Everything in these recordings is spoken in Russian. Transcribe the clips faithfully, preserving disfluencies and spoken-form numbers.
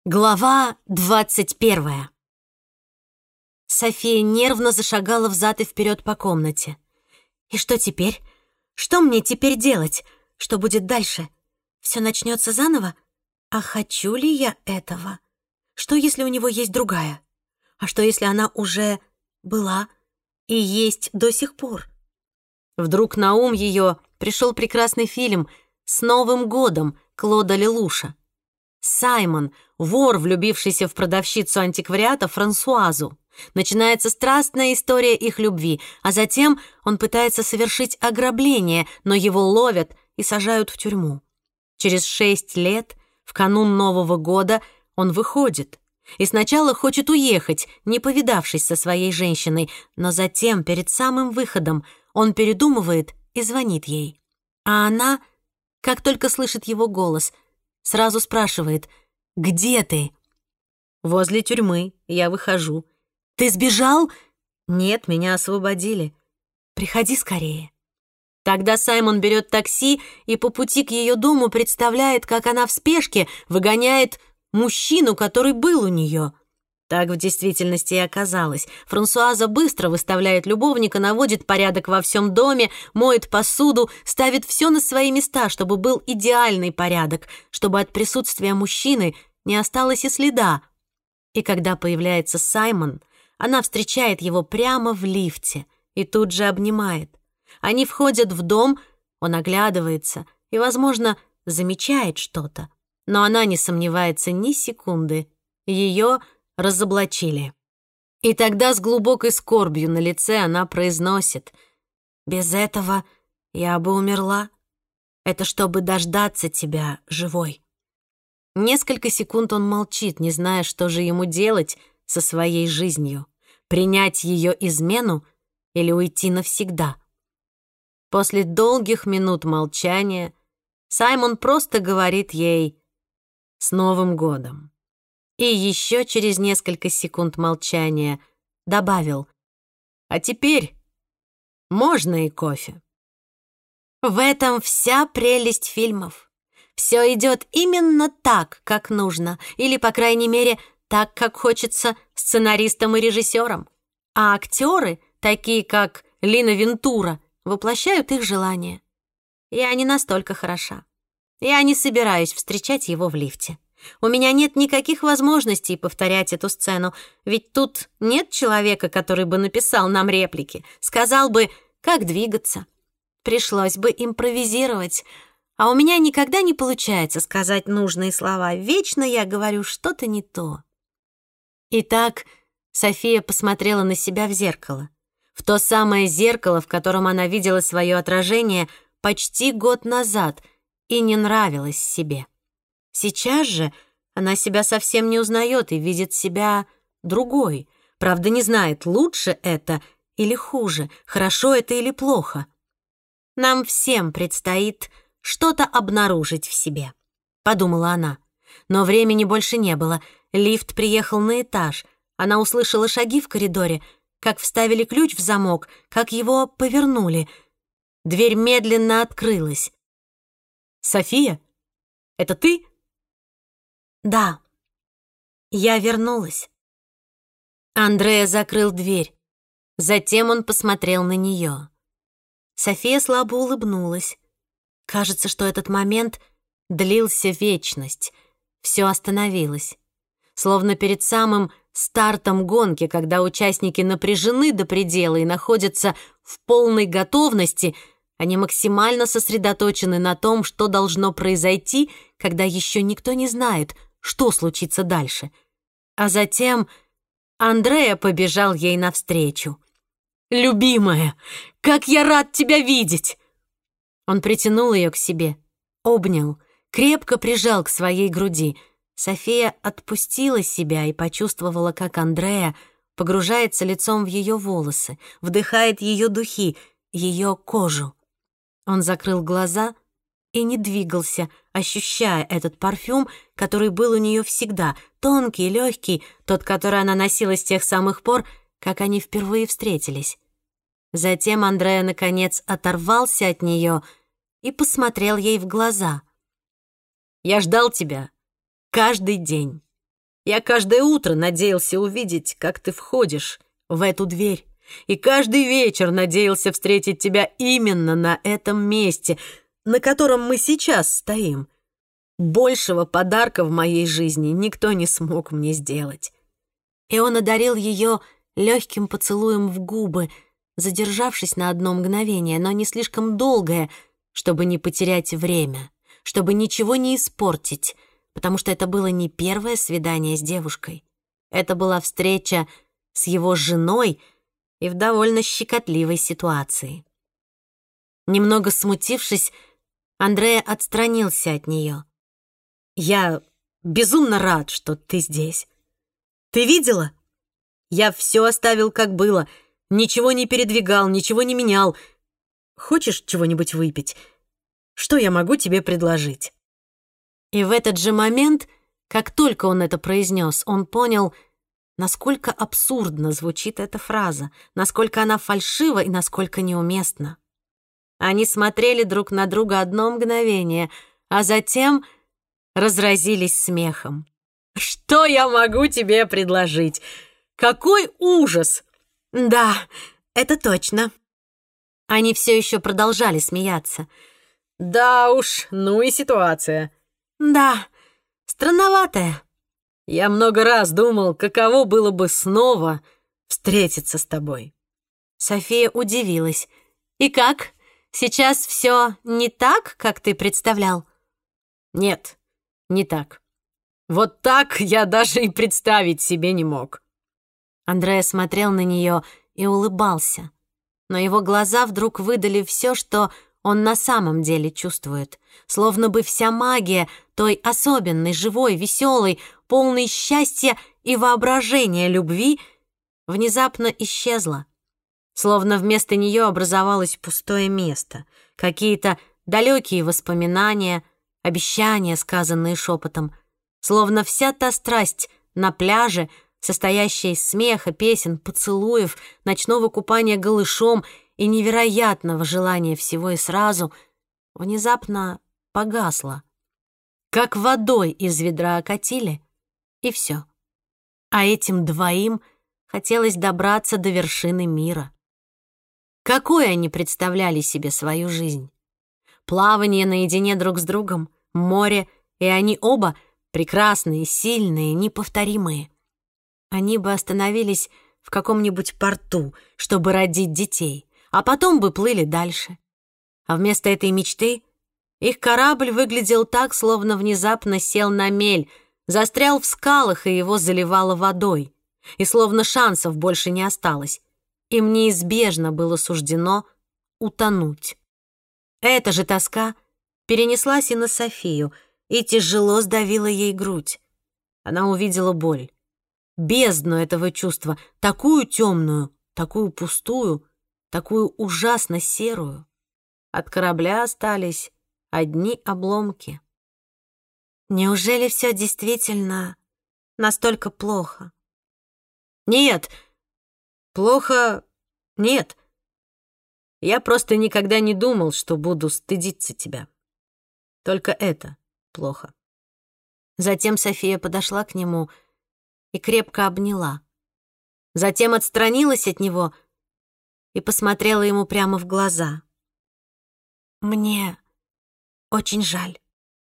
Глава двадцать первая. София нервно зашагала взад и вперед по комнате. И что теперь? Что мне теперь делать? Что будет дальше? Все начнется заново? А хочу ли я этого? Что, если у него есть другая? А что, если она уже была и есть до сих пор? Вдруг на ум ее пришел прекрасный фильм «С Новым годом» Клода Лелуша. Саймон, вор, влюбившийся в продавщицу антиквариата Франсуазу. Начинается страстная история их любви, а затем он пытается совершить ограбление, но его ловят и сажают в тюрьму. Через шесть лет, в канун Нового года, он выходит и сначала хочет уехать, не повидавшись со своей женщиной, но затем, перед самым выходом, он передумывает и звонит ей. А она, как только слышит его голос, сразу спрашивает: «Где ты?» «Возле тюрьмы, я выхожу». «Ты сбежал?» «Нет, меня освободили». «Приходи скорее». Тогда Саймон берет такси и по пути к ее дому представляет, как она в спешке выгоняет мужчину, который был у нее. Так в действительности и оказалось. Франсуаза быстро выставляет любовника, наводит порядок во всем доме, моет посуду, ставит все на свои места, чтобы был идеальный порядок, чтобы от присутствия мужчины не осталось и следа. И когда появляется Саймон, она встречает его прямо в лифте и тут же обнимает. Они входят в дом, он оглядывается и, возможно, замечает что-то, но она не сомневается ни секунды. Ее разоблачили. И тогда с глубокой скорбью на лице она произносит: «Без этого я бы умерла. Это чтобы дождаться тебя живой». Несколько секунд он молчит, не зная, что же ему делать со своей жизнью. Принять ее измену или уйти навсегда. После долгих минут молчания Саймон просто говорит ей: «С Новым годом». И еще через несколько секунд молчания добавил: «А теперь можно и кофе». В этом вся прелесть фильмов. Все идет именно так, как нужно, или, по крайней мере, так, как хочется сценаристам и режиссерам. А актеры, такие как Лина Вентура, воплощают их желания. Я не настолько хороша. Я не собираюсь встречать его в лифте. У меня нет никаких возможностей повторять эту сцену, ведь тут нет человека, который бы написал нам реплики, сказал бы, как двигаться. Пришлось бы импровизировать, а у меня никогда не получается сказать нужные слова. Вечно я говорю что-то не то. Итак, София посмотрела на себя в зеркало. В то самое зеркало, в котором она видела свое отражение почти год назад и не нравилась себе. Сейчас же она себя совсем не узнает и видит себя другой. Правда, не знает, лучше это или хуже, хорошо это или плохо. Нам всем предстоит что-то обнаружить в себе, подумала она. Но времени больше не было. Лифт приехал на этаж. Она услышала шаги в коридоре, как вставили ключ в замок, как его повернули. Дверь медленно открылась. «София, это ты?» «Да, я вернулась». Андреа закрыл дверь. Затем он посмотрел на нее. София слабо улыбнулась. Кажется, что этот момент длился вечность. Все остановилось. Словно перед самым стартом гонки, когда участники напряжены до предела и находятся в полной готовности, они максимально сосредоточены на том, что должно произойти, когда еще никто не знает, что случится дальше. А затем Андреа побежал ей навстречу. «Любимая, как я рад тебя видеть!» Он притянул ее к себе, обнял, крепко прижал к своей груди. София отпустила себя и почувствовала, как Андреа погружается лицом в ее волосы, вдыхает ее духи, ее кожу. Он закрыл глаза и не двигался, ощущая этот парфюм, который был у нее всегда, тонкий, легкий, тот, который она носила с тех самых пор, как они впервые встретились. Затем Андреа, наконец, оторвался от нее и посмотрел ей в глаза. «Я ждал тебя каждый день». Я каждое утро надеялся увидеть, как ты входишь в эту дверь. И каждый вечер надеялся встретить тебя именно на этом месте, на котором мы сейчас стоим. Большего подарка в моей жизни никто не смог мне сделать». И он одарил ее легким поцелуем в губы, задержавшись на одно мгновение, но не слишком долгое, чтобы не потерять время, чтобы ничего не испортить, потому что это было не первое свидание с девушкой. Это была встреча с его женой и в довольно щекотливой ситуации. Немного смутившись, Андреа отстранился от нее. «Я безумно рад, что ты здесь. Ты видела? Я все оставил, как было, ничего не передвигал, ничего не менял. Хочешь чего-нибудь выпить? Что я могу тебе предложить?» И в этот же момент, как только он это произнес, он понял, насколько абсурдно звучит эта фраза, насколько она фальшива и насколько неуместна. Они смотрели друг на друга одно мгновение, а затем разразились смехом. «Что я могу тебе предложить? Какой ужас!» «Да, это точно». Они все еще продолжали смеяться. «Да уж, ну и ситуация». «Да, странноватая». «Я много раз думал, каково было бы снова встретиться с тобой». София удивилась. «И как? Сейчас все не так, как ты представлял?» «Нет, не так. Вот так я даже и представить себе не мог». Андреа смотрел на нее и улыбался, но его глаза вдруг выдали все, что он на самом деле чувствует, словно бы вся магия той особенной, живой, веселой, полной счастья и воображения любви внезапно исчезла, словно вместо нее образовалось пустое место, какие-то далекие воспоминания, обещания, сказанные шепотом, словно вся та страсть на пляже, состоящая из смеха, песен, поцелуев, ночного купания голышом и невероятного желания всего и сразу, внезапно погасла. Как водой из ведра окатили, и все. А этим двоим хотелось добраться до вершины мира. Какой они представляли себе свою жизнь? Плавание наедине друг с другом, море, и они оба прекрасные, сильные, неповторимые. Они бы остановились в каком-нибудь порту, чтобы родить детей, а потом бы плыли дальше. А вместо этой мечты их корабль выглядел так, словно внезапно сел на мель, застрял в скалах, и его заливало водой, и словно шансов больше не осталось. Им неизбежно было суждено утонуть. Эта же тоска перенеслась и на Софию, и тяжело сдавила ей грудь. Она увидела боль, бездну этого чувства, такую темную, такую пустую, такую ужасно серую. От корабля остались одни обломки. Неужели все действительно настолько плохо? Нет, плохо нет. Я просто никогда не думал, что буду стыдиться тебя. Только это плохо. Затем София подошла к нему и крепко обняла. Затем отстранилась от него и посмотрела ему прямо в глаза. «Мне очень жаль.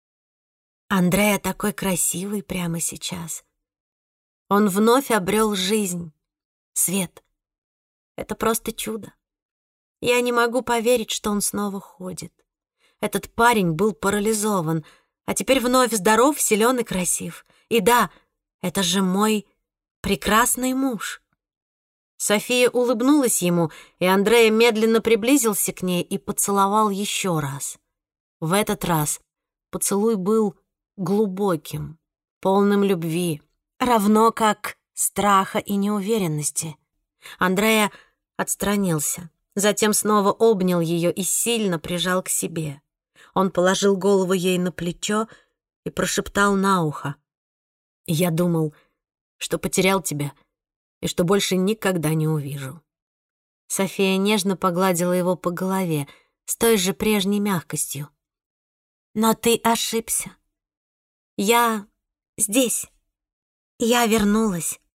Андреа такой красивый прямо сейчас. Он вновь обрел жизнь, свет. Это просто чудо. Я не могу поверить, что он снова ходит. Этот парень был парализован, а теперь вновь здоров, силен и красив. И да, это же мой прекрасный муж». София улыбнулась ему, и Андреа медленно приблизился к ней и поцеловал еще раз. В этот раз поцелуй был глубоким, полным любви, равно как страха и неуверенности. Андреа отстранился, затем снова обнял ее и сильно прижал к себе. Он положил голову ей на плечо и прошептал на ухо: «Я думал, что потерял тебя и что больше никогда не увижу». София нежно погладила его по голове с той же прежней мягкостью. «Но ты ошибся. Я здесь». Я вернулась.